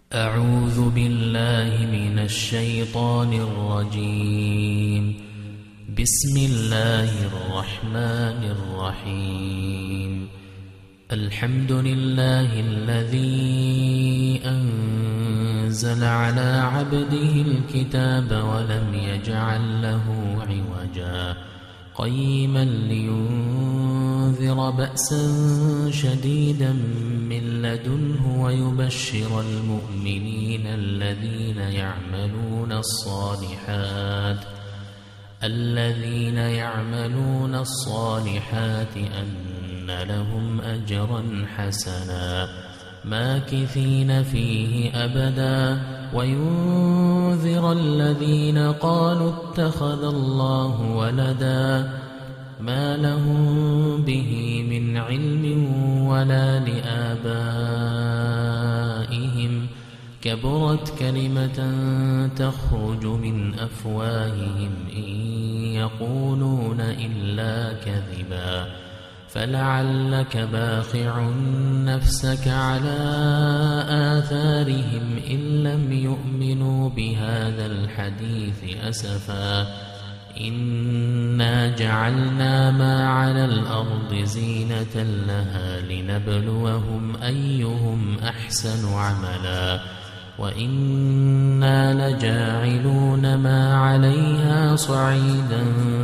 أعوذ بالله من الشيطان الرجيم. بسم الله الرحمن الرحيم. الحمد لله الذي أنزل على عبده الكتاب ولم يجعل له عوجا قيما لينذر بأسا شديدا من لدنه ويبشر المؤمنين الذين يعملون الصالحات أن لهم أجرا حسنا ماكثين فيه أبدا وينذر الذين قالوا اتخذ الله ولدا ما لهم به من علم ولا لآبائهم كبرت كلمة تخرج من أفواههم إن يقولون إلا كذبا فلعلك باخع نفسك على آثارهم إن لم يؤمنوا بهذا الحديث أسفا إنا جعلنا ما على الأرض زينة لها لنبلوهم أيهم أحسن عملا وإنا لجاعلون ما عليها صعيدا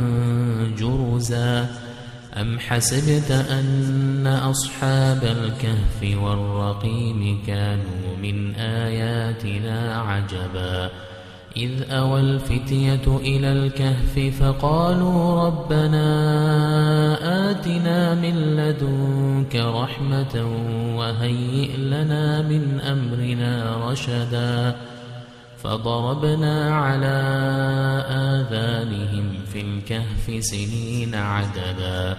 جرزا أم حسبت أن أصحاب الكهف والرقيم كانوا من آياتنا عجبا إذ أوى الفتية إلى الكهف فقالوا ربنا آتنا من لدنك رحمة وهيئ لنا من أمرنا رشدا فضربنا على آذانهم في الكهف سنين عددا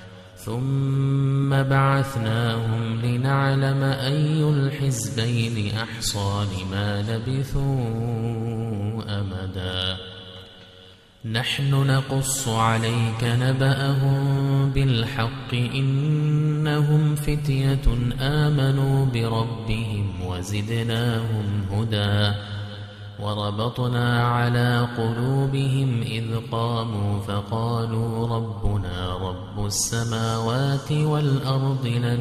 ثم بعثناهم لنعلم أي الحزبين أحصى لما لبثوا أمدا نحن نقص عليك نبأهم بالحق إنهم فتية آمنوا بربهم وزدناهم هدى وربطنا على قلوبهم إذ قاموا فقالوا ربنا رب السماوات والأرض لن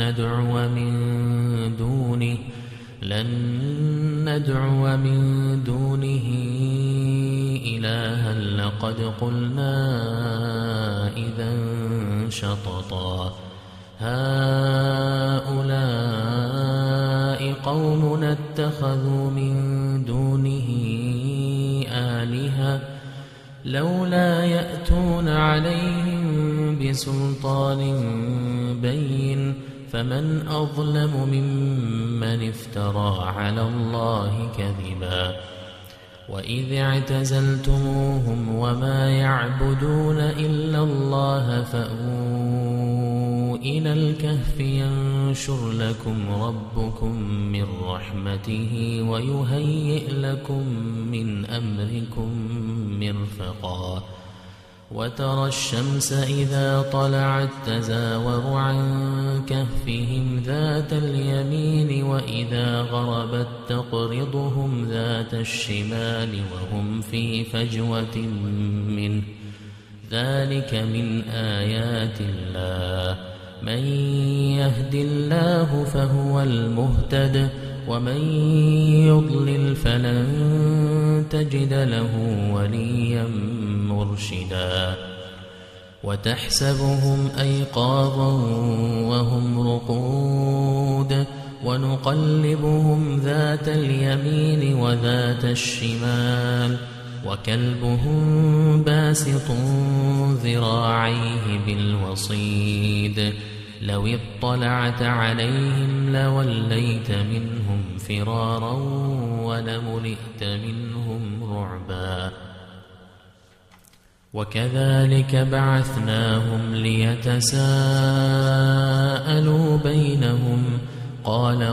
ندعو من دونه إلها لقد قلنا إذا شططا هؤلاء قومنا اتخذوا من دونه آلهة لولا يأتون عليهم بسلطان بين فمن أظلم ممن افترى على الله كذبا وإذ اعتزلتموهم وما يعبدون إلا الله فأووا إلى الكهف ينشر لكم ربكم من رحمته ويهيئ لكم من أمركم مرفقا وترى الشمس إذا طلعت تزاور عن كهفهم ذات اليمين وإذا غربت تقرضهم ذات الشمال وهم في فجوة منه ذلك من آيات الله من يهد الله فهو المهتد ومن يضلل فلن تجد له وليا مرشدا وتحسبهم أيقاظا وهم رقود ونقلبهم ذات اليمين وذات الشمال وكلبهم باسط ذراعيه بالوصيد لو اطلعت عليهم لوليت منهم فرارا ولملئت منهم رعبا وكذلك بعثناهم ليتساءلوا بينهم قال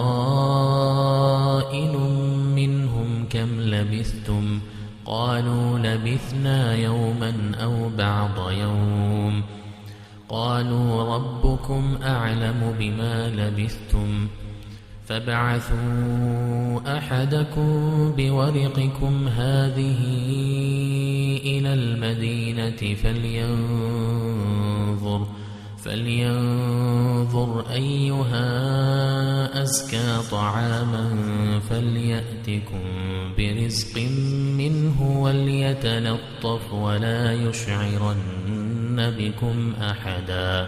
قائل منهم كم لبثتم قالوا لبثنا يوما أو بعض يوم قالوا ربكم أعلم بما لبثتم فابعثوا أحدكم بورقكم هذه إلى المدينة فلينظر أيها أزكى طعاما فليأتكم برزق منه وليتلطف ولا يشعرن بكم أحدا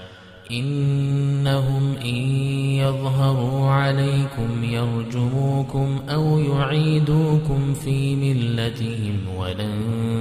إنهم إن يظهروا عليكم يرجموكم أو يعيدوكم في ملتهم ولن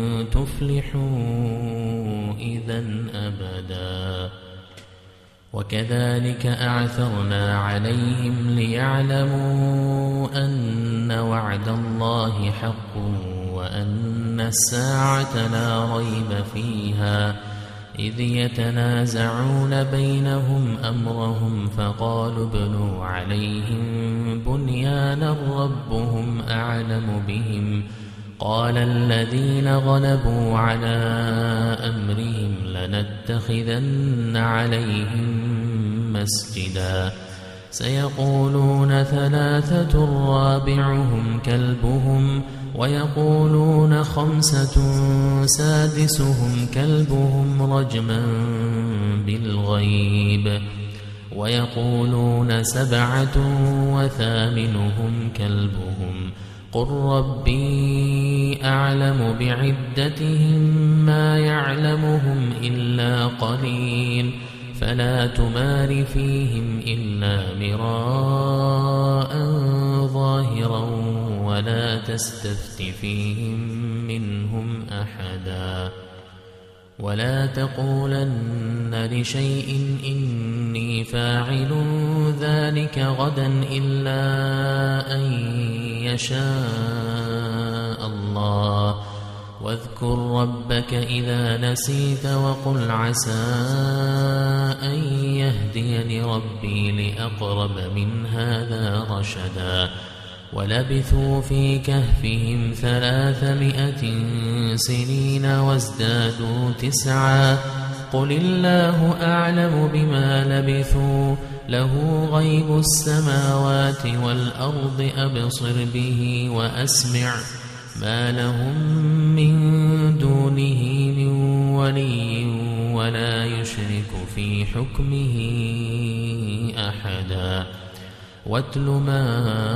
تفلحوا إذا أبدا وكذلك أعثرنا عليهم ليعلموا أن وعد الله حق وأن الساعة لا ريب فيها إذ يتنازعون بينهم أمرهم فقالوا ابنوا عليهم بنيانا ربهم أعلم بهم قال الذين غلبوا على أمرهم لنتخذن عليهم مسجدا سيقولون ثلاثة رابعهم كلبهم ويقولون خمسة سادسهم كلبهم رجما بالغيب ويقولون سبعة وثامنهم كلبهم قل ربي أعلم بعدتهم ما يعلمهم إلا قليل فلا تمار فيهم إلا مراء ظاهرا ولا تستفت فيهم منهم أحدا ولا تقولن لشيء إني فاعل ذلك غدا إلا أن يشاء الله واذكر ربك إذا نسيت وقل عسى أن يهديني ربي لأقرب من هذا رشدا ولبثوا في كهفهم 300 سنين وازدادوا 9 قل الله أعلم بما لبثوا له غيب السماوات والأرض أبصر به وأسمع ما لهم من دونه من ولي ولا يشرك في حكمه أحدا واتل ما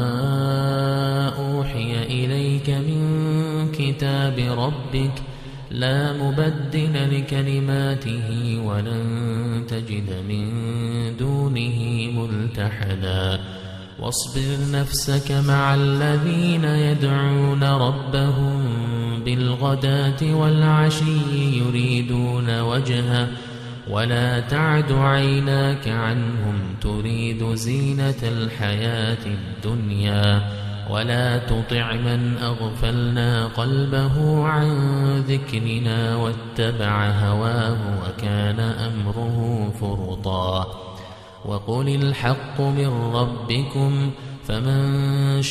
أوحي إليك من كتاب ربك لا مبدل لكلماته ولن تجد من دونه ملتحدا واصبر نفسك مع الذين يدعون ربهم بالغداة والعشي يريدون وجهه ولا تعد عيناك عنهم تريد زينة الحياة الدنيا ولا تطع من أغفلنا قلبه عن ذكرنا واتبع هواه وكان أمره فرطا وقل الحق من ربكم فمن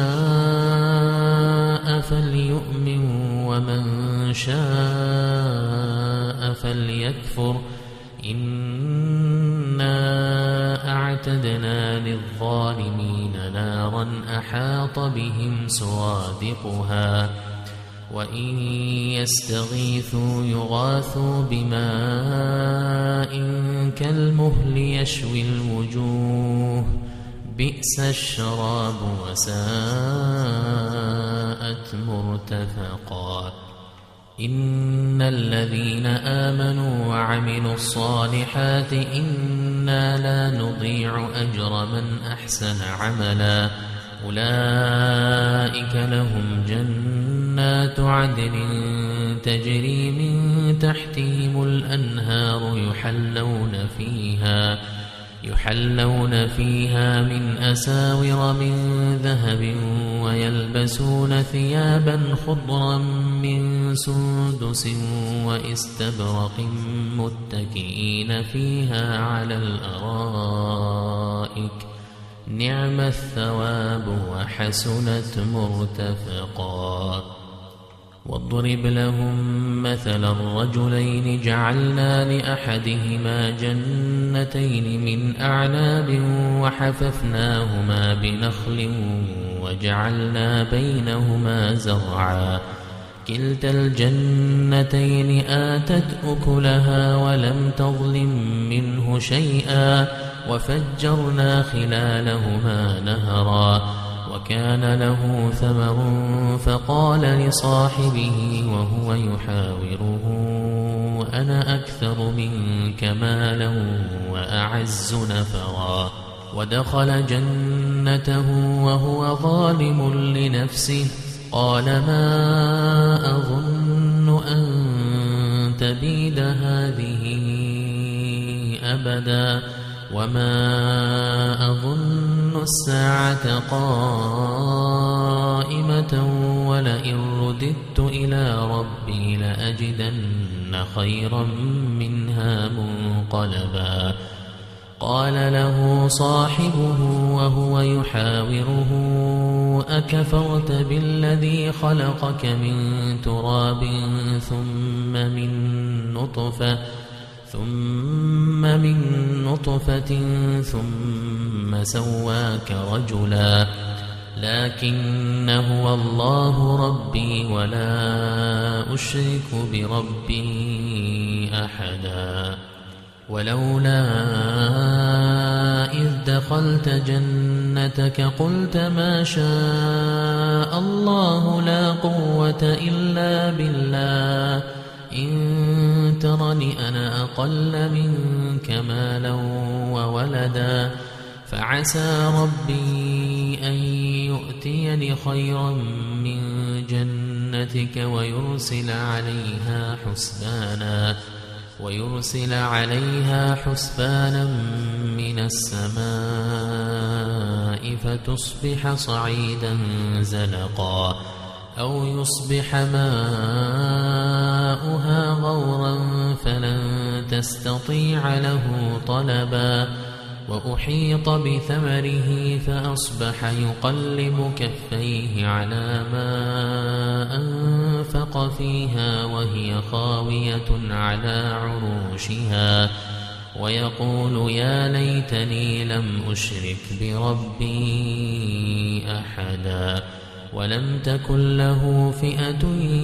شاء فليؤمن ومن شاء فليكفر إنا أعتدنا للظالمين نارا أحاط بهم سرادقها وإن يستغيثوا يغاثوا بماء كالمهل يشوي الوجوه بئس الشراب وساءت مرتفقا إن الذين آمنوا وعملوا الصالحات إنا لا نضيع أجر من أحسن عملا أولئك لهم جنات عدن تجري من تحتهم الأنهار يحلون فيها من أساور من ذهب ويلبسون ثيابا خضرا من سندس واستبرق متكئين فيها على الأرائك نعم الثواب وحسنت مرتفقا واضرب لهم مثل الرجلين جعلنا لأحدهما جنتين من أعناب وحففناهما بنخل وجعلنا بينهما زرعا كلتا الجنتين آتت أكلها ولم تظلم منه شيئا وفجرنا خلالهما نهرا وكان له ثمر فقال لصاحبه وهو يحاوره أنا أكثر منك مالا وأعز نفرا ودخل جنته وهو ظالم لنفسه قال ما أظن أن تبيد هذه أبدا وما أظن الساعة قائمة ولئن رددت إلى ربي لأجدن خيرا منها منقلبا قال له صاحبه وهو يحاوره أكفرت بالذي خلقك من تراب ثم من نطفة ثم سواك رجلا لكن هو الله ربي ولا أشرك بربي أحدا ولولا إذ دخلت جنتك قلت ما شاء الله لا قوة إلا بالله إن ترني أنا أقل منك مالا وولدا فعسى ربي أن يؤتيني خيرا من جنتك ويرسل عليها حسبانا من السماء فتصبح صعيدا زلقا أو يصبح ماؤها غورا فلن تستطيع له طلبا وأحيط بثمره فأصبح يقلب كفيه على ما أنفق فيها وهي خاوية على عروشها ويقول يا ليتني لم أشرك بربي أحدا ولم تكن له فئة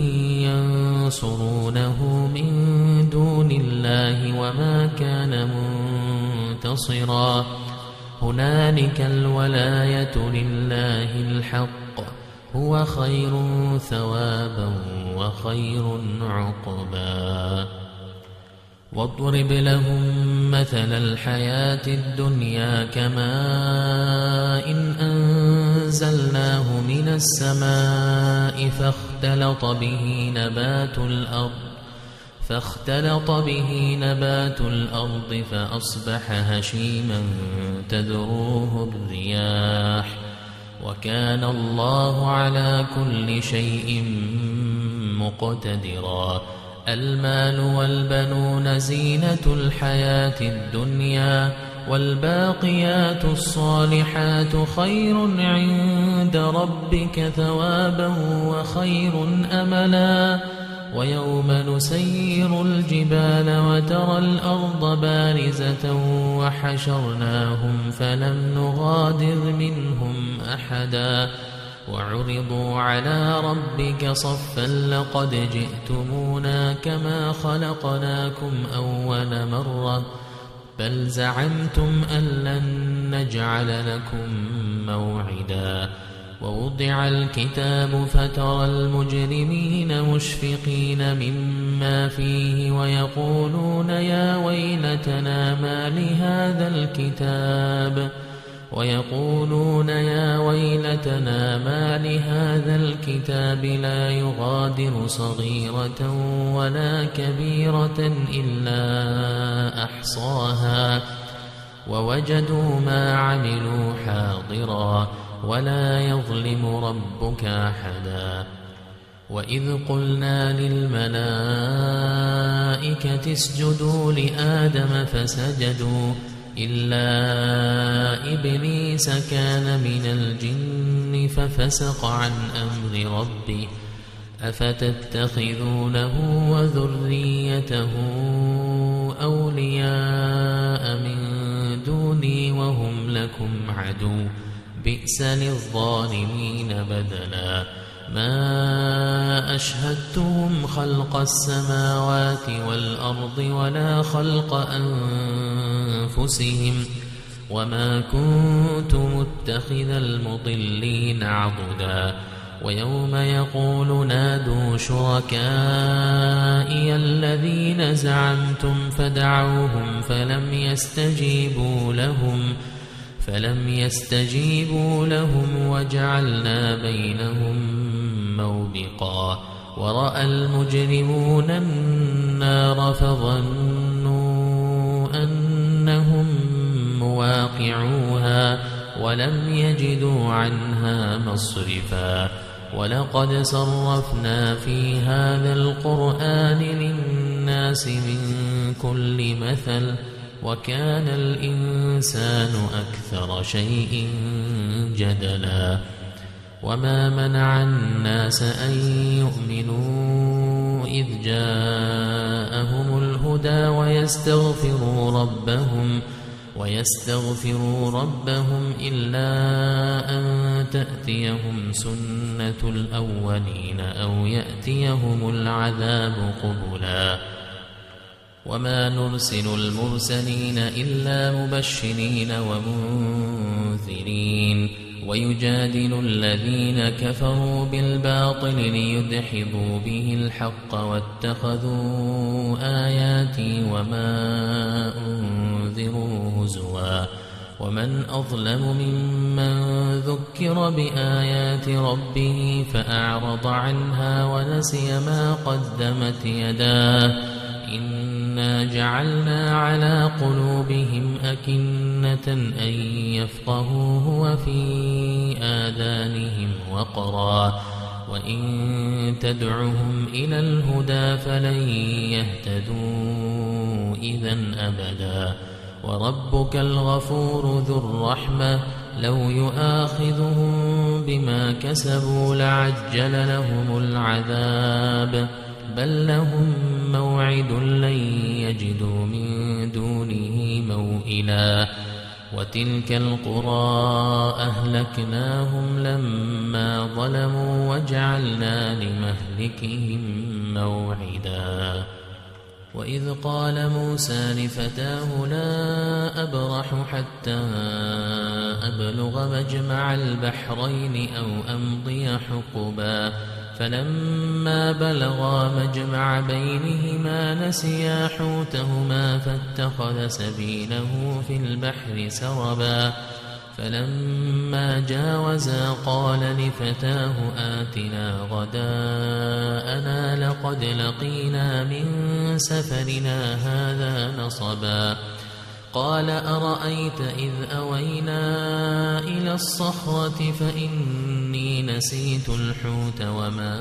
ينصرونه من دون الله وما كان منتصرا هنالك الولاية لله الحق هو خير ثوابا وخير عقبا واضرب لهم مثل الحياة الدنيا كماء إن أنزلناه من السماء فاختلط به نبات الأرض فأصبح هشيما تذروه الرياح وكان الله على كل شيء مقتدرا المال والبنون زينة الحياة الدنيا والباقيات الصالحات خير عند ربك ثوابا وخير أملا ويوم نسير الجبال وترى الأرض بارزة وحشرناهم فلم نغادر منهم أحدا وعرضوا على ربك صفا لقد جئتمونا كما خلقناكم أول مرة بل زعمتم أن لن نجعل لكم موعدا ووضع الكتاب فترى المجرمين مشفقين مما فيه ويقولون يا ويلتنا ما لهذا الكتاب لا يغادر صغيرة ولا كبيرة إلا أحصاها ووجدوا ما عملوا حاضرا ولا يظلم ربك أحدا وإذ قلنا للملائكة اسجدوا لآدم فسجدوا إلا إبليس كان من الجن ففسق عن أمر ربه أفتتخذونه وذريته أولياء من دوني وهم لكم عدو بئس للظالمين بدلا ما أشهدتهم خلق السماوات والأرض ولا خلق أنفسهم وما كنت متخذ المضلين عضدا ويوم يقول نادوا شركائي الذين زعمتم فدعوهم فلم يستجيبوا لهم وجعلنا بينهم موبقا ورأى المجرمون النار فظنوا أنهم مواقعوها ولم يجدوا عنها مصرفا ولقد صرفنا في هذا القرآن للناس من كل مثل وكان الإنسان أكثر شيء جدلا وما منع الناس أن يؤمنوا إذ جاءهم الهدى ويستغفروا ربهم إلا أن تأتيهم سنة الأولين أو يأتيهم العذاب قبلا وما نرسل المرسلين إلا مبشرين ومنذرين ويجادل الذين كفروا بالباطل ليدحضوا به الحق واتخذوا آياتي وما أنذروا هزوا ومن أظلم ممن ذكر بآيات ربه فأعرض عنها ونسي ما قدمت يداه إنا جعلنا على قلوبهم أكنة أن يفقهوه وفي آذانهم وقرا وإن تدعهم إلى الهدى فلن يهتدوا إذا أبدا وربك الغفور ذو الرحمة لو يؤاخذهم بما كسبوا لعجل لهم العذاب بل لهم موعد لن يجدوا من دونه موئلا وتلك القرى أهلكناهم لما ظلموا وجعلنا لمهلكهم موعدا وإذ قال موسى لفتاه لا أبرح حتى أبلغ مجمع البحرين أو أمضي حقبا فلما بلغا مجمع بينهما نسيا حوتهما فاتخذ سبيله في البحر سربا فلما جاوزا قال لفتاه آتنا غداءنا لقد لقينا من سفرنا هذا نصبا قال أرأيت إذ أوينا إلى الصخرة فإني نسيت الحوت وما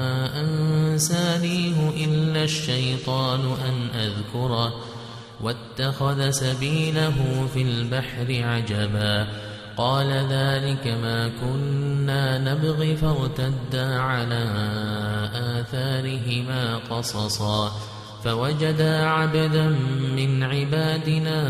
أنسانيه إلا الشيطان أن أذكره واتخذ سبيله في البحر عجبا قال ذلك ما كنا نبغي فارتدا على آثارهما قصصا فوجدا عبدا من عبادنا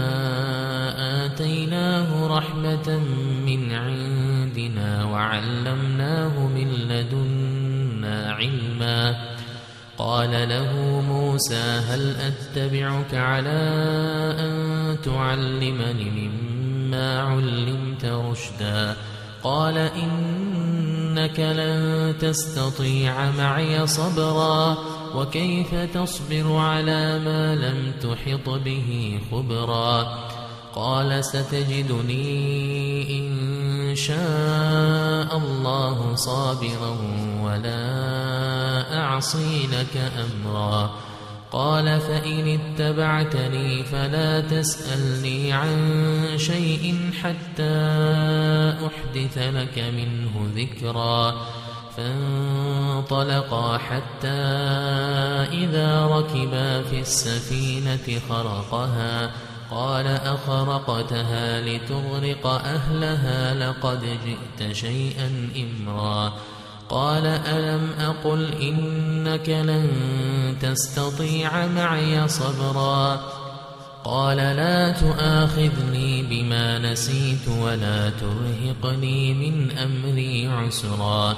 آتيناه رحمة من عندنا وعلمناه من لدنا علما قال له موسى هل أتبعك على أن تعلمني مما علمت رشدا قال إنك لن تستطيع معي صبرا وكيف تصبر على ما لم تحط به خبرا قال ستجدني إن شاء الله صابرا ولا أعصي لك أمرا قال فإن اتبعتني فلا تسألني عن شيء حتى أحدث لك منه ذكرا فانطلقا حتى إذا ركبا في السفينة خرقها قال أخرقتها لتغرق أهلها لقد جئت شيئا إمرا قال ألم أقل إنك لن تستطيع معي صبرا قال لا تؤاخذني بما نسيت ولا ترهقني من أمري عسرا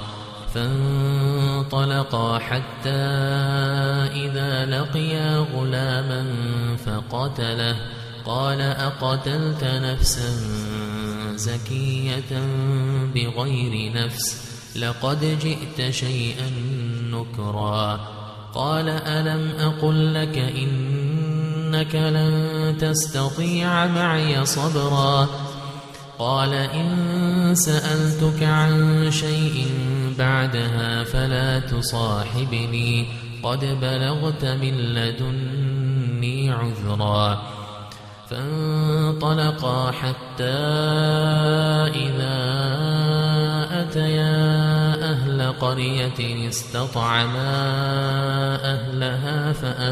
فانطلقا حتى إذا لقيا غلاما فقتله قال أقتلت نفسا زكية بغير نفس لقد جئت شيئا نكرا قال ألم أقل لك إنك لن تستطيع معي صبرا قال إن سألتك عن شيء بعدها فلا تصاحبني قد بلغت من لدني عذرا فانطلقا حتى إذا أتيا أهل قرية استطعما أهلها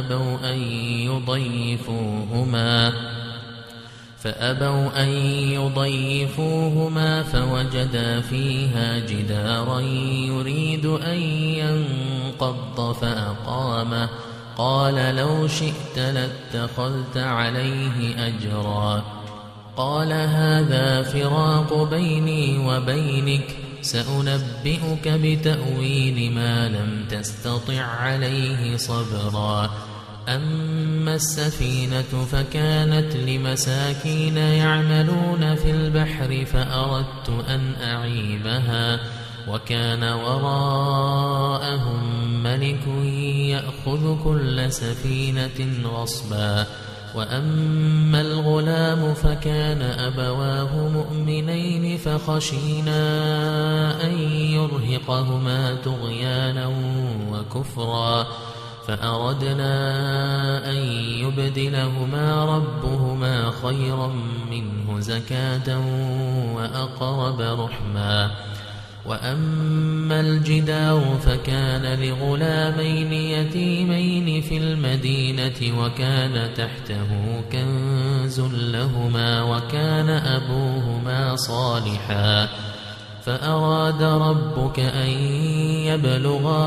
فأبوا أن يضيفوهما فوجدا فيها جدارا يريد أن ينقض فأقامه قال لو شئت لاتخذت عليه أجرا قال هذا فراق بيني وبينك سأنبئك بتأويل ما لم تستطع عليه صبرا أما السفينة فكانت لمساكين يعملون في البحر فأردت أن أعيبها وكان وراءهم ملك يأخذ كل سفينة غصبا وأما الغلام فكان أبواه مؤمنين فخشينا أن يرهقهما طغيانا وكفرا فأردنا أن يبدلهما ربهما خيرا منه زكاة وأقرب رحما وأما الجدار فكان لغلامين يتيمين في المدينة وكان تحته كنز لهما وكان أبوهما صالحا فأراد ربك أن يبلغا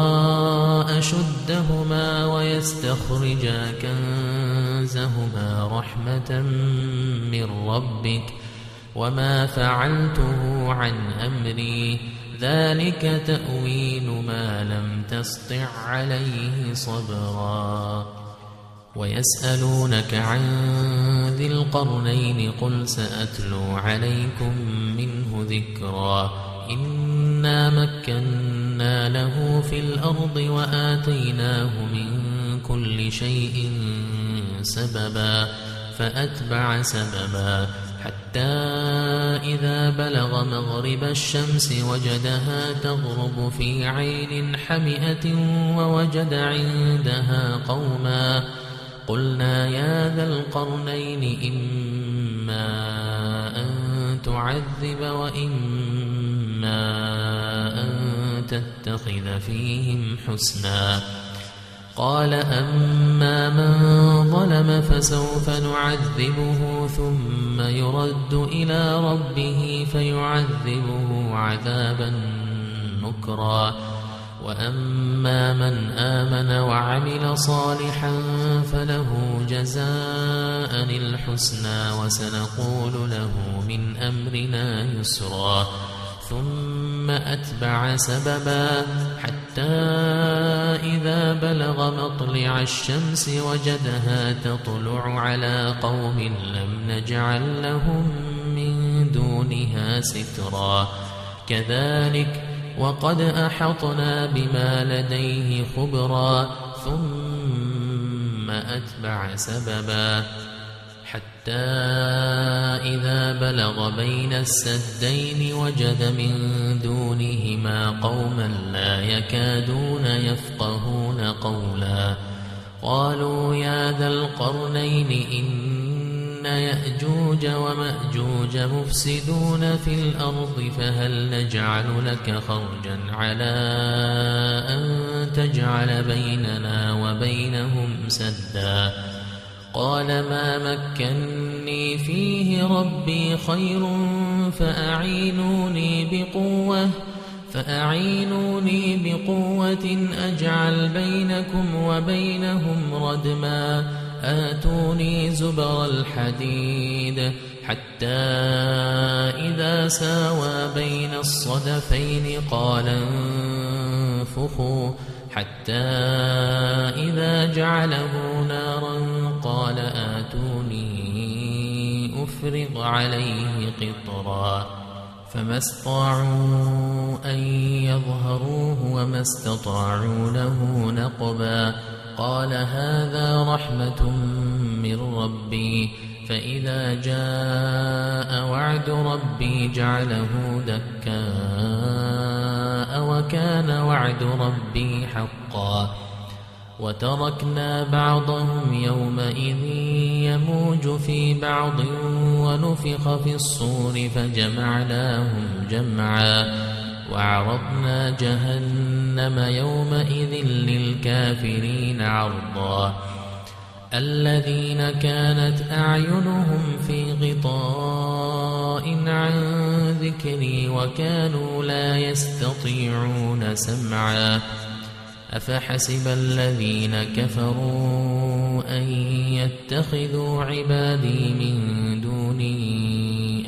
أشدهما ويستخرجا كنزهما رحمة من ربك وما فعلته عن أمري ذلك تأويل ما لم تسطع عليه صبرا ويسألونك عن ذي القرنين قل سأتلو عليكم منه ذكرا إنا مكنا له في الأرض وآتيناه من كل شيء سببا فأتبع سببا حتى إذا بلغ مغرب الشمس وجدها تغرب في عين حمئة ووجد عندها قوما قلنا يا ذا القرنين إما أن تعذب وإما أن تتخذ فيهم حسنا قال أما من ظلم فسوف نعذبه ثم يرد إلى ربه فيعذبه عذابا نكرا وأما من آمن وعمل صالحا فله جزاء الحسنى وسنقول له من أمرنا يسرا ثم أتبع سببا حتى إذا بلغ مطلع الشمس وجدها تطلع على قوم لم نجعل لهم من دونها سترا كذلك وقد أحطنا بما لديه خبرا ثم أتبع سببا حتى إذا بلغ بين السدين وجد من دونهما قوما لا يكادون يفقهون قولا قالوا يا ذا القرنين إن يأجوج ومأجوج مفسدون في الأرض فهل نجعل لك خرجا على أن تجعل بيننا وبينهم سدا قال ما مكني فيه ربي خير فأعينوني بقوة فأعينوني بقوة أجعل بينكم وبينهم ردما آتوني زبر الحديد حتى إذا ساوى بين الصدفين قال انفخوا حتى إذا جعله نارا قال آتوني أفرغ عليه قطرا فما استطاعوا أن يظهروه وما استطاعوا له نقبا قال هذا رحمة من ربي فإذا جاء وعد ربي جعله دكاء وكان وعد ربي حقا وتركنا بعضهم يومئذ يموج في بعض ونفخ في الصور فجمعناهم جمعا وعرضنا جهنم يومئذ للكافرين عرضا الذين كانت أعينهم في غطاء عن ذكري وكانوا لا يستطيعون سمعا أفحسب الذين كفروا أن يتخذوا عبادي من دوني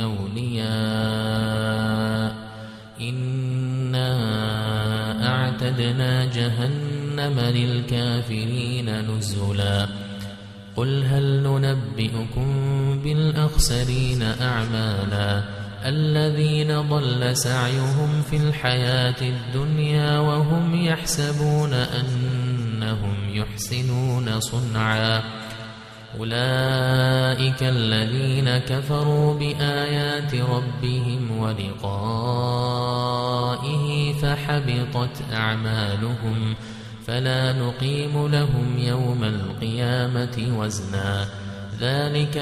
أولياء إنا أعتدنا جهنم للكافرين نزلا قل هل ننبئكم بالأخسرين أعمالا الذين ضل سعيهم في الحياة الدنيا وهم يحسبون أنهم يحسنون صنعا أولئك الذين كفروا بآيات ربهم ولقائه فحبطت أعمالهم فلا نقيم لهم يوم القيامة وزنا ذلك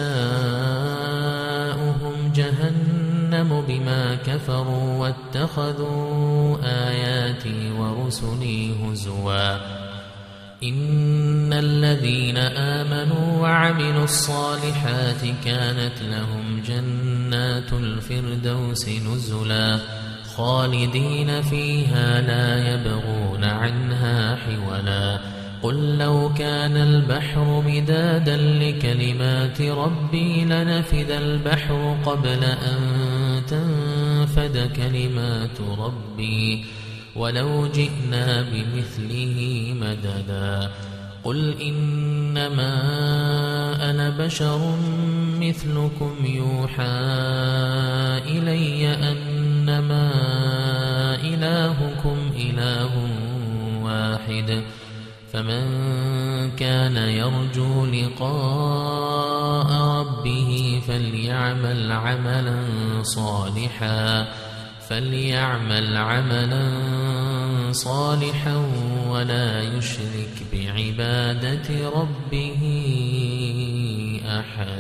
جزاؤهم جهنم بما كفروا واتخذوا آياتي ورسلي هزوا إن الذين آمنوا وعملوا الصالحات كانت لهم جنات الفردوس نزلا خالدين فيها لا يبغون عنها حولا قل لو كان البحر مدادا لكلمات ربي لنفد البحر قبل أن تنفد كلمات ربي ولو جئنا بمثله مددا قل إنما أنا بشر مثلكم يوحى إلي أنما إلهكم إله واحد فمن كان يرجو لقاء ربه فليعمل عملا صالحا ولا يشرك بعبادة ربه أحدا.